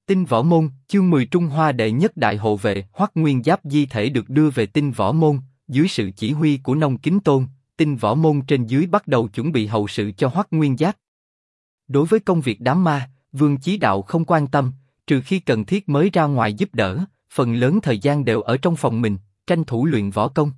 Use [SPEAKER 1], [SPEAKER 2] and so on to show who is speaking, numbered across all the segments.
[SPEAKER 1] Tinh Võ Môn, chương 10 Trung Hoa đệ nhất đại hộ vệ Hoắc Nguyên Giáp di thể được đưa về Tinh Võ Môn, dưới sự chỉ huy của Nông Kính Tôn, Tinh Võ Môn trên dưới bắt đầu chuẩn bị hậu sự cho Hoắc Nguyên Giáp. Đối với công việc đám ma, Vương Chí Đạo không quan tâm, trừ khi cần thiết mới ra ngoài giúp đỡ, phần lớn thời gian đều ở trong phòng mình, tranh thủ luyện võ công.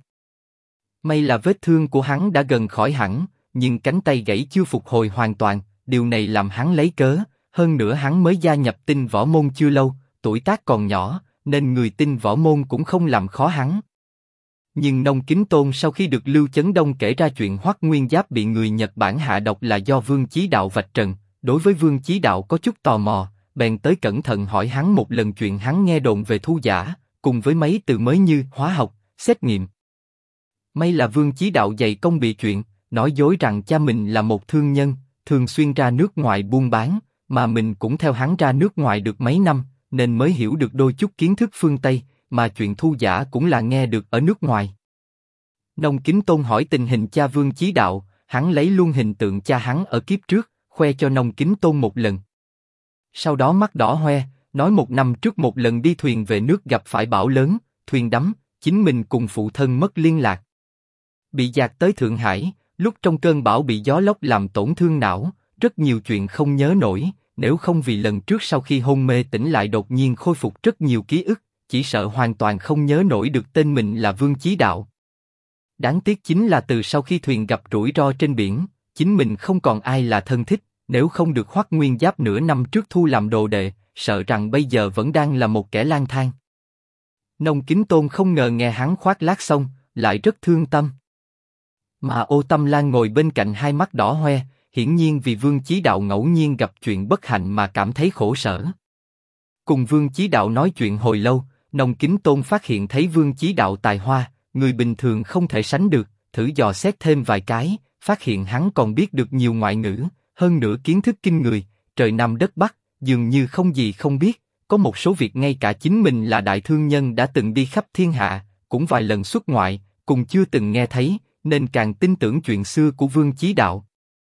[SPEAKER 1] May là vết thương của hắn đã gần khỏi hẳn, nhưng cánh tay gãy chưa phục hồi hoàn toàn, điều này làm hắn lấy cớ. Hơn nữa hắn mới gia nhập Tinh Võ Môn chưa lâu, tuổi tác còn nhỏ, nên người Tinh Võ Môn cũng không làm khó hắn. Nhưng Nông Kính Tôn sau khi được Lưu Chấn Đông kể ra chuyện Hoắc Nguyên Giáp bị người Nhật Bản hạ độc là do Vương Chí Đạo vạch trần, đối với Vương Chí Đạo có chút tò mò, bèn tới cẩn thận hỏi hắn một lần chuyện hắn nghe đồn về thu giả, cùng với mấy từ mới như hóa học, xét nghiệm. May là Vương Chí Đạo dày công bị chuyện, nói dối rằng cha mình là một thương nhân, thường xuyên ra nước ngoài buôn bán. Mà mình cũng theo hắn ra nước ngoài được mấy năm, nên mới hiểu được đôi chút kiến thức phương Tây, mà chuyện thu giả cũng là nghe được ở nước ngoài. Nông Kính Tôn hỏi tình hình cha Vương Chí Đạo, hắn lấy luôn hình tượng cha hắn ở kiếp trước, khoe cho Nông Kính Tôn một lần. Sau đó mắt đỏ hoe, nói 1 năm trước một lần đi thuyền về nước gặp phải bão lớn, thuyền đắm, chính mình cùng phụ thân mất liên lạc. Bị dạt tới Thượng Hải, lúc trong cơn bão bị gió lốc làm tổn thương não, rất nhiều chuyện không nhớ nổi. Nếu không vì lần trước sau khi hôn mê tỉnh lại đột nhiên khôi phục rất nhiều ký ức, chỉ sợ hoàn toàn không nhớ nổi được tên mình là Vương Chí Đạo. Đáng tiếc chính là từ sau khi thuyền gặp rủi ro trên biển, chính mình không còn ai là thân thích, nếu không được Hoắc Nguyên Giáp nửa năm trước thu làm đồ đệ, sợ rằng bây giờ vẫn đang là một kẻ lang thang. Nông Kính Tôn không ngờ nghe hắn khoác lác xong, lại rất thương tâm. Mà Ô Tâm Lan ngồi bên cạnh hai mắt đỏ hoe, hiển nhiên vì Vương Chí Đạo ngẫu nhiên gặp chuyện bất hạnh mà cảm thấy khổ sở. Cùng Vương Chí Đạo nói chuyện hồi lâu, Nông Kính Tôn phát hiện thấy Vương Chí Đạo tài hoa, người bình thường không thể sánh được, thử dò xét thêm vài cái, phát hiện hắn còn biết được nhiều ngoại ngữ, hơn nữa kiến thức kinh người, trời Nam đất Bắc, dường như không gì không biết, có một số việc ngay cả chính mình là đại thương nhân đã từng đi khắp thiên hạ, cũng vài lần xuất ngoại, cùng chưa từng nghe thấy, nên càng tin tưởng chuyện xưa của Vương Chí Đạo.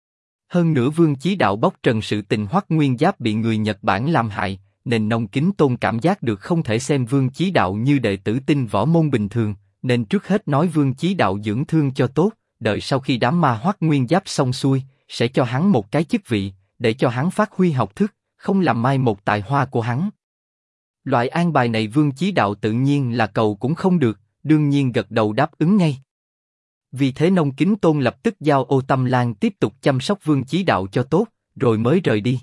[SPEAKER 1] Hơn nữa Vương Chí Đạo bóc trần sự tình Hoắc Nguyên Giáp bị người Nhật Bản làm hại, nên Nông Kính Tôn cảm giác được không thể xem Vương Chí Đạo như đệ tử Tinh Võ Môn bình thường, nên trước hết nói Vương Chí Đạo dưỡng thương cho tốt, đợi sau khi đám ma Hoắc Nguyên Giáp xong xuôi, sẽ cho hắn một cái chức vị, để cho hắn phát huy học thức, không làm mai một tài hoa của hắn. Loại an bài này Vương Chí Đạo tự nhiên là cầu cũng không được, đương nhiên gật đầu đáp ứng ngay. Vì thế Nông Kính Tôn lập tức giao Ô Tâm Lan tiếp tục chăm sóc Vương Chí Đạo cho tốt, rồi mới rời đi.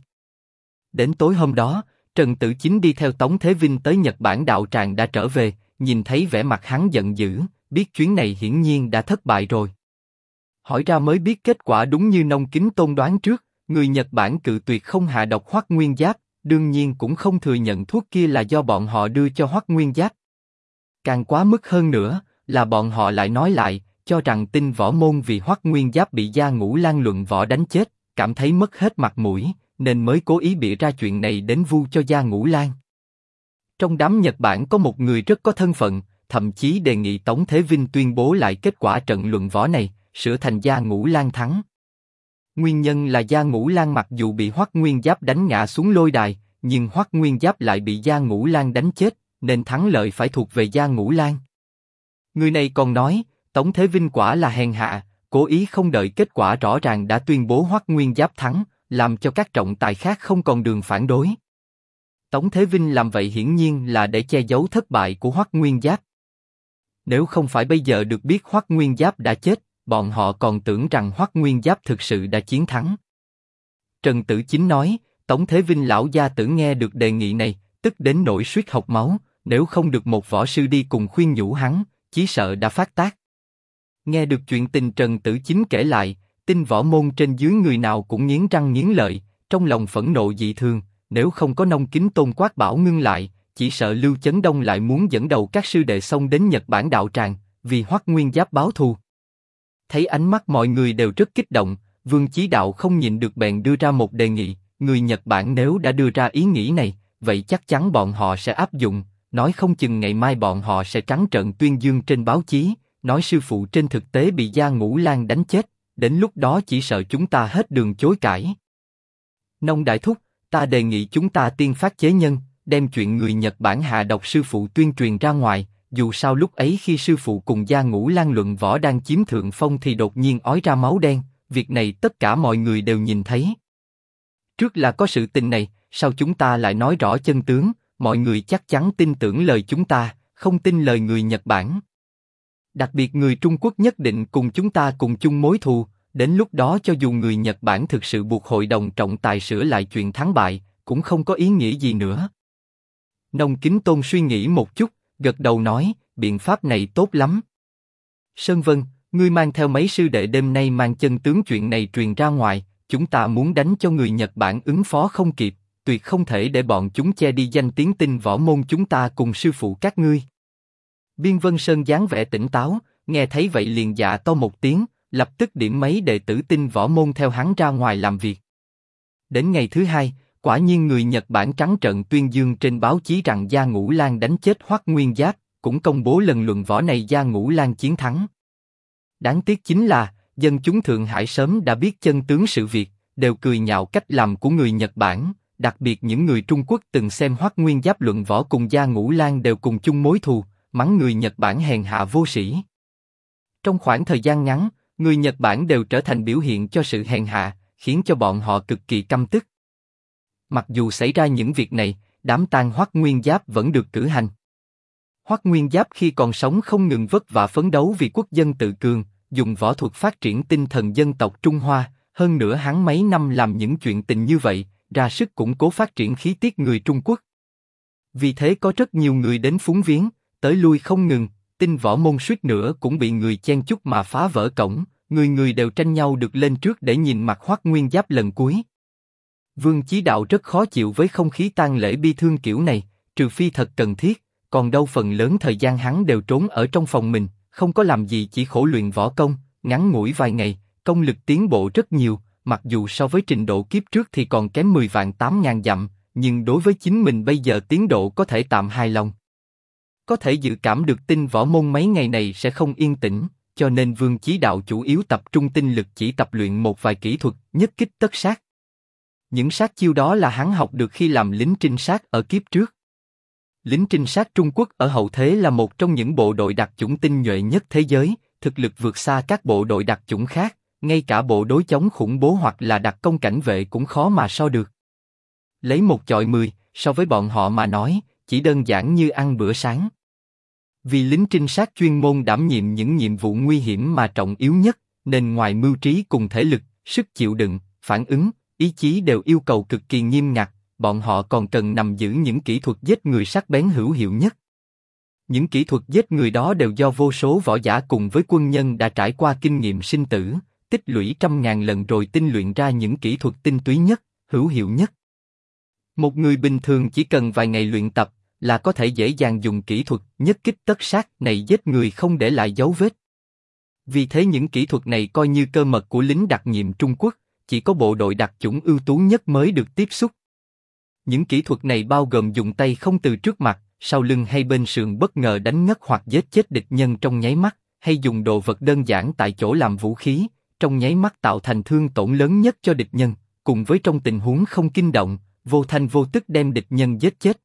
[SPEAKER 1] Đến tối hôm đó, Trần Tử Chính đi theo Tống Thế Vinh tới Nhật Bản đạo tràng đã trở về, nhìn thấy vẻ mặt hắn giận dữ, biết chuyến này hiển nhiên đã thất bại rồi. Hỏi ra mới biết kết quả đúng như Nông Kính Tôn đoán trước, người Nhật Bản cự tuyệt không hạ độc Hoắc Nguyên Giáp, đương nhiên cũng không thừa nhận thuốc kia là do bọn họ đưa cho Hoắc Nguyên Giáp. Càng quá mức hơn nữa, là bọn họ lại nói lại, cho rằng Tinh Võ Môn vì Hoắc Nguyên Giáp bị Gia Ngũ Lang luận võ đánh chết, cảm thấy mất hết mặt mũi, nên mới cố ý bịa ra chuyện này đến vu cho Gia Ngũ Lang. Trong đám Nhật Bản có một người rất có thân phận, thậm chí đề nghị Tống Thế Vinh tuyên bố lại kết quả trận luận võ này, sửa thành Gia Ngũ Lang thắng. Nguyên nhân là Gia Ngũ Lang mặc dù bị Hoắc Nguyên Giáp đánh ngã xuống lôi đài, nhưng Hoắc Nguyên Giáp lại bị Gia Ngũ Lang đánh chết, nên thắng lợi phải thuộc về Gia Ngũ Lang. Người này còn nói, Tống Thế Vinh quả là hèn hạ, cố ý không đợi kết quả rõ ràng đã tuyên bố Hoắc Nguyên Giáp thắng, làm cho các trọng tài khác không còn đường phản đối. Tống Thế Vinh làm vậy hiển nhiên là để che giấu thất bại của Hoắc Nguyên Giáp. Nếu không phải bây giờ được biết Hoắc Nguyên Giáp đã chết, bọn họ còn tưởng rằng Hoắc Nguyên Giáp thực sự đã chiến thắng. Trần Tử Chính nói, Tống Thế Vinh lão gia tử nghe được đề nghị này, tức đến nỗi suýt hộc máu, nếu không được một võ sư đi cùng khuyên nhủ hắn, chí sợ đã phát tác. Nghe được chuyện tình Trần Tử Chính kể lại, Tinh Võ Môn trên dưới người nào cũng nghiến răng nghiến lợi, trong lòng phẫn nộ dị thường, nếu không có Nông Kính Tôn quát bảo ngưng lại, chỉ sợ Lưu Chấn Đông lại muốn dẫn đầu các sư đệ xông đến Nhật Bản đạo tràng, vì Hoắc Nguyên Giáp báo thù. Thấy ánh mắt mọi người đều rất kích động, Vương Chí Đạo không nhịn được bèn đưa ra một đề nghị, người Nhật Bản nếu đã đưa ra ý nghĩ này, vậy chắc chắn bọn họ sẽ áp dụng, nói không chừng ngày mai bọn họ sẽ trắng trợn tuyên dương trên báo chí, nói sư phụ trên thực tế bị Gia Ngũ Lang đánh chết, đến lúc đó chỉ sợ chúng ta hết đường chối cãi. Nông Đại Thúc, ta đề nghị chúng ta tiên phát chế nhân, đem chuyện người Nhật Bản hạ độc sư phụ tuyên truyền ra ngoài. Dù sao lúc ấy khi sư phụ cùng Gia Ngũ Lan luận võ đang chiếm thượng phong thì đột nhiên ói ra máu đen, việc này tất cả mọi người đều nhìn thấy. Trước là có sự tình này, sau chúng ta lại nói rõ chân tướng, mọi người chắc chắn tin tưởng lời chúng ta, không tin lời người Nhật Bản. Đặc biệt người Trung Quốc nhất định cùng chúng ta cùng chung mối thù, đến lúc đó cho dù người Nhật Bản thực sự buộc hội đồng trọng tài sửa lại chuyện thắng bại, cũng không có ý nghĩa gì nữa. Nông Kính Tôn suy nghĩ một chút, gật đầu nói, biện pháp này tốt lắm. Sơn Vân, ngươi mang theo mấy sư đệ đêm nay mang chân tướng chuyện này truyền ra ngoài, chúng ta muốn đánh cho người Nhật Bản ứng phó không kịp, tuyệt không thể để bọn chúng che đi danh tiếng Tinh Võ Môn chúng ta cùng sư phụ các ngươi. Biên Vân Sơn dáng vẻ tỉnh táo, nghe thấy vậy liền dạ to một tiếng, lập tức điểm mấy đệ tử Tinh Võ Môn theo hắn ra ngoài làm việc. Đến ngày thứ hai, quả nhiên người Nhật Bản trắng trợn tuyên dương trên báo chí rằng Gia Ngũ Lan đánh chết Hoắc Nguyên Giáp, cũng công bố lần luận võ này Gia Ngũ Lan chiến thắng. Đáng tiếc chính là, dân chúng Thượng Hải sớm đã biết chân tướng sự việc, đều cười nhạo cách làm của người Nhật Bản, đặc biệt những người Trung Quốc từng xem Hoắc Nguyên Giáp luận võ cùng Gia Ngũ Lan đều cùng chung mối thù, mắng người Nhật Bản hèn hạ vô sĩ. Trong khoảng thời gian ngắn, người Nhật Bản đều trở thành biểu hiện cho sự hèn hạ, khiến cho bọn họ cực kỳ căm tức. Mặc dù xảy ra những việc này, đám tang Hoắc Nguyên Giáp vẫn được cử hành. Hoắc Nguyên Giáp khi còn sống không ngừng vất vả phấn đấu vì quốc dân tự cường, dùng võ thuật phát triển tinh thần dân tộc Trung Hoa, hơn nữa hắn mấy năm làm những chuyện tình như vậy, ra sức củng cố phát triển khí tiết người Trung Quốc. Vì thế có rất nhiều người đến phúng viếng, tới lui không ngừng, Tinh Võ Môn suýt nữa cũng bị người chen chúc mà phá vỡ cổng, người người đều tranh nhau được lên trước để nhìn mặt Hoắc Nguyên Giáp lần cuối. Vương Chí Đạo rất khó chịu với không khí tang lễ bi thương kiểu này, trừ phi thật cần thiết, còn đâu phần lớn thời gian hắn đều trốn ở trong phòng mình, không có làm gì chỉ khổ luyện võ công, ngắn ngủi vài ngày, công lực tiến bộ rất nhiều, mặc dù so với trình độ kiếp trước thì còn kém 10 vạn 8.000 dặm, nhưng đối với chính mình bây giờ tiến độ có thể tạm hài lòng. Có thể dự cảm được Tinh Võ Môn mấy ngày này sẽ không yên tĩnh, cho nên Vương Chí Đạo chủ yếu tập trung tinh lực chỉ tập luyện một vài kỹ thuật nhất kích tất sát. Những sát chiêu đó là hắn học được khi làm lính trinh sát ở kiếp trước. Lính trinh sát Trung Quốc ở hậu thế là một trong những bộ đội đặc chủng tinh nhuệ nhất thế giới, thực lực vượt xa các bộ đội đặc chủng khác, ngay cả bộ đối chống khủng bố hoặc là đặc công cảnh vệ cũng khó mà so được. Lấy một chọi 10, so với bọn họ mà nói, chỉ đơn giản như ăn bữa sáng. Vì lính trinh sát chuyên môn đảm nhiệm những nhiệm vụ nguy hiểm mà trọng yếu nhất, nên ngoài mưu trí cùng thể lực, sức chịu đựng, phản ứng, ý chí đều yêu cầu cực kỳ nghiêm ngặt, bọn họ còn cần nắm giữ những kỹ thuật giết người sắc bén hữu hiệu nhất. Những kỹ thuật giết người đó đều do vô số võ giả cùng với quân nhân đã trải qua kinh nghiệm sinh tử, tích lũy trăm ngàn lần rồi tinh luyện ra những kỹ thuật tinh túy nhất, hữu hiệu nhất. Một người bình thường chỉ cần vài ngày luyện tập là có thể dễ dàng dùng kỹ thuật nhất kích tất sát này giết người không để lại dấu vết. Vì thế những kỹ thuật này coi như cơ mật của lính đặc nhiệm Trung Quốc, chỉ có bộ đội đặc chủng ưu tú nhất mới được tiếp xúc. Những kỹ thuật này bao gồm dùng tay không từ trước mặt, sau lưng hay bên sườn bất ngờ đánh ngất hoặc giết chết địch nhân trong nháy mắt, hay dùng đồ vật đơn giản tại chỗ làm vũ khí, trong nháy mắt tạo thành thương tổn lớn nhất cho địch nhân, cùng với trong tình huống không kinh động, vô thanh vô tức đem địch nhân giết chết.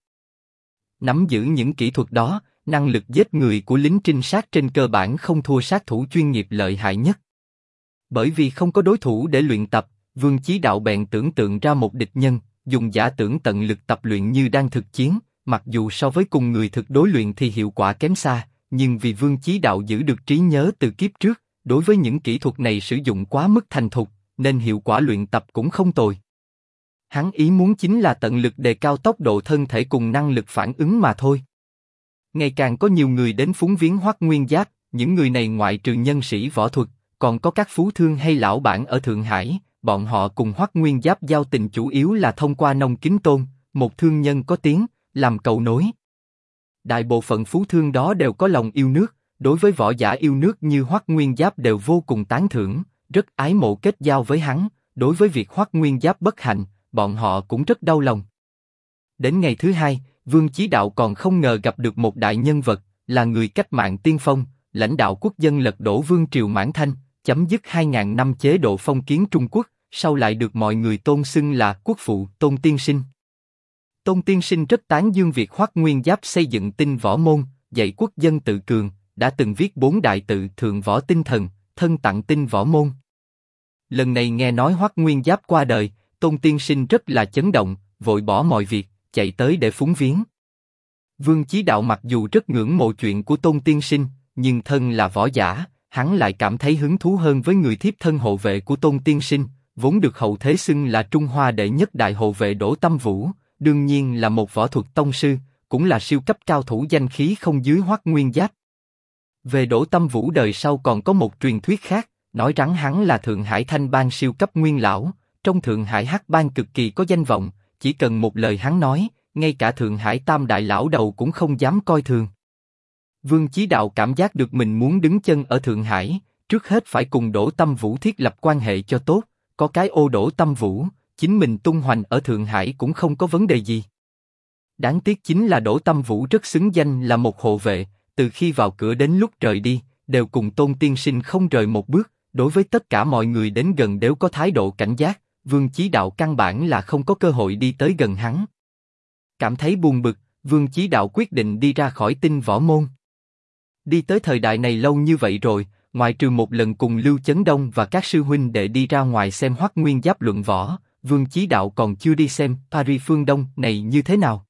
[SPEAKER 1] Nắm giữ những kỹ thuật đó, năng lực giết người của lính trinh sát trên cơ bản không thua sát thủ chuyên nghiệp lợi hại nhất. Bởi vì không có đối thủ để luyện tập, Vương Chí Đạo bèn tưởng tượng ra một địch nhân, dùng giả tưởng tận lực tập luyện như đang thực chiến, mặc dù so với cùng người thực đối luyện thì hiệu quả kém xa, nhưng vì Vương Chí Đạo giữ được trí nhớ từ kiếp trước, đối với những kỹ thuật này sử dụng quá mức thành thục, nên hiệu quả luyện tập cũng không tồi. Hắn ý muốn chính là tận lực đề cao tốc độ thân thể cùng năng lực phản ứng mà thôi. Ngày càng có nhiều người đến phúng viếng Hoắc Nguyên Giáp, những người này ngoại trừ nhân sĩ võ thuật, còn có các phú thương hay lão bản ở Thượng Hải, bọn họ cùng Hoắc Nguyên Giáp giao tình chủ yếu là thông qua Nông Kính Tôn, một thương nhân có tiếng, làm cầu nối. Đại bộ phận phú thương đó đều có lòng yêu nước, đối với võ giả yêu nước như Hoắc Nguyên Giáp đều vô cùng tán thưởng, rất ái mộ kết giao với hắn, đối với việc Hoắc Nguyên Giáp bất hạnh, bọn họ cũng rất đau lòng. Đến ngày thứ hai, Vương Chí Đạo còn không ngờ gặp được một đại nhân vật, là người cách mạng tiên phong, lãnh đạo quốc dân lật đổ vương triều Mãn Thanh, chấm dứt 2.000 năm chế độ phong kiến Trung Quốc, sau lại được mọi người tôn xưng là quốc phụ Tôn Tiên Sinh. Tôn Tiên Sinh rất tán dương việc Hoắc Nguyên Giáp xây dựng tinh võ môn, dạy quốc dân tự cường, đã từng viết 4 đại tự thượng võ tinh thần, thân tặng tinh võ môn. Lần này nghe nói Hoắc Nguyên Giáp qua đời, Tôn Tiên Sinh rất là chấn động, vội bỏ mọi việc, chạy tới để phúng viếng. Vương Chí Đạo mặc dù rất ngưỡng mộ chuyện của Tôn Tiên Sinh, nhưng thân là võ giả, hắn lại cảm thấy hứng thú hơn với người thiếp thân hộ vệ của Tôn Tiên Sinh, vốn được hậu thế xưng là Trung Hoa đệ nhất đại hộ vệ Đỗ Tâm Vũ, đương nhiên là một võ thuật tông sư, cũng là siêu cấp cao thủ danh khí không dưới Hoắc Nguyên Giáp. Về Đỗ Tâm Vũ đời sau còn có một truyền thuyết khác, nói rằng hắn là Thượng Hải Thanh Bang siêu cấp nguyên lão, trong Thượng Hải Hắc Bang cực kỳ có danh vọng, chỉ cần một lời hắn nói, ngay cả Thượng Hải Tam đại lão đầu cũng không dám coi thường. Vương Chí Đạo cảm giác được mình muốn đứng chân ở Thượng Hải, trước hết phải cùng Đỗ Tâm Vũ thiết lập quan hệ cho tốt, có cái ô Đỗ Tâm Vũ, chính mình tung hoành ở Thượng Hải cũng không có vấn đề gì. Đáng tiếc chính là Đỗ Tâm Vũ rất xứng danh là một hộ vệ, từ khi vào cửa đến lúc rời đi, đều cùng Tôn Tiên Sinh không rời một bước, đối với tất cả mọi người đến gần đều có thái độ cảnh giác, Vương Chí Đạo căn bản là không có cơ hội đi tới gần hắn. Cảm thấy buồn bực, Vương Chí Đạo quyết định đi ra khỏi tinh võ môn. Đi tới thời đại này lâu như vậy rồi, ngoài trừ một lần cùng Lưu Chấn Đông và các sư huynh đệ đi ra ngoài xem Hoắc Nguyên Giáp luận võ, Vương Chí Đạo còn chưa đi xem Paris phương Đông này như thế nào.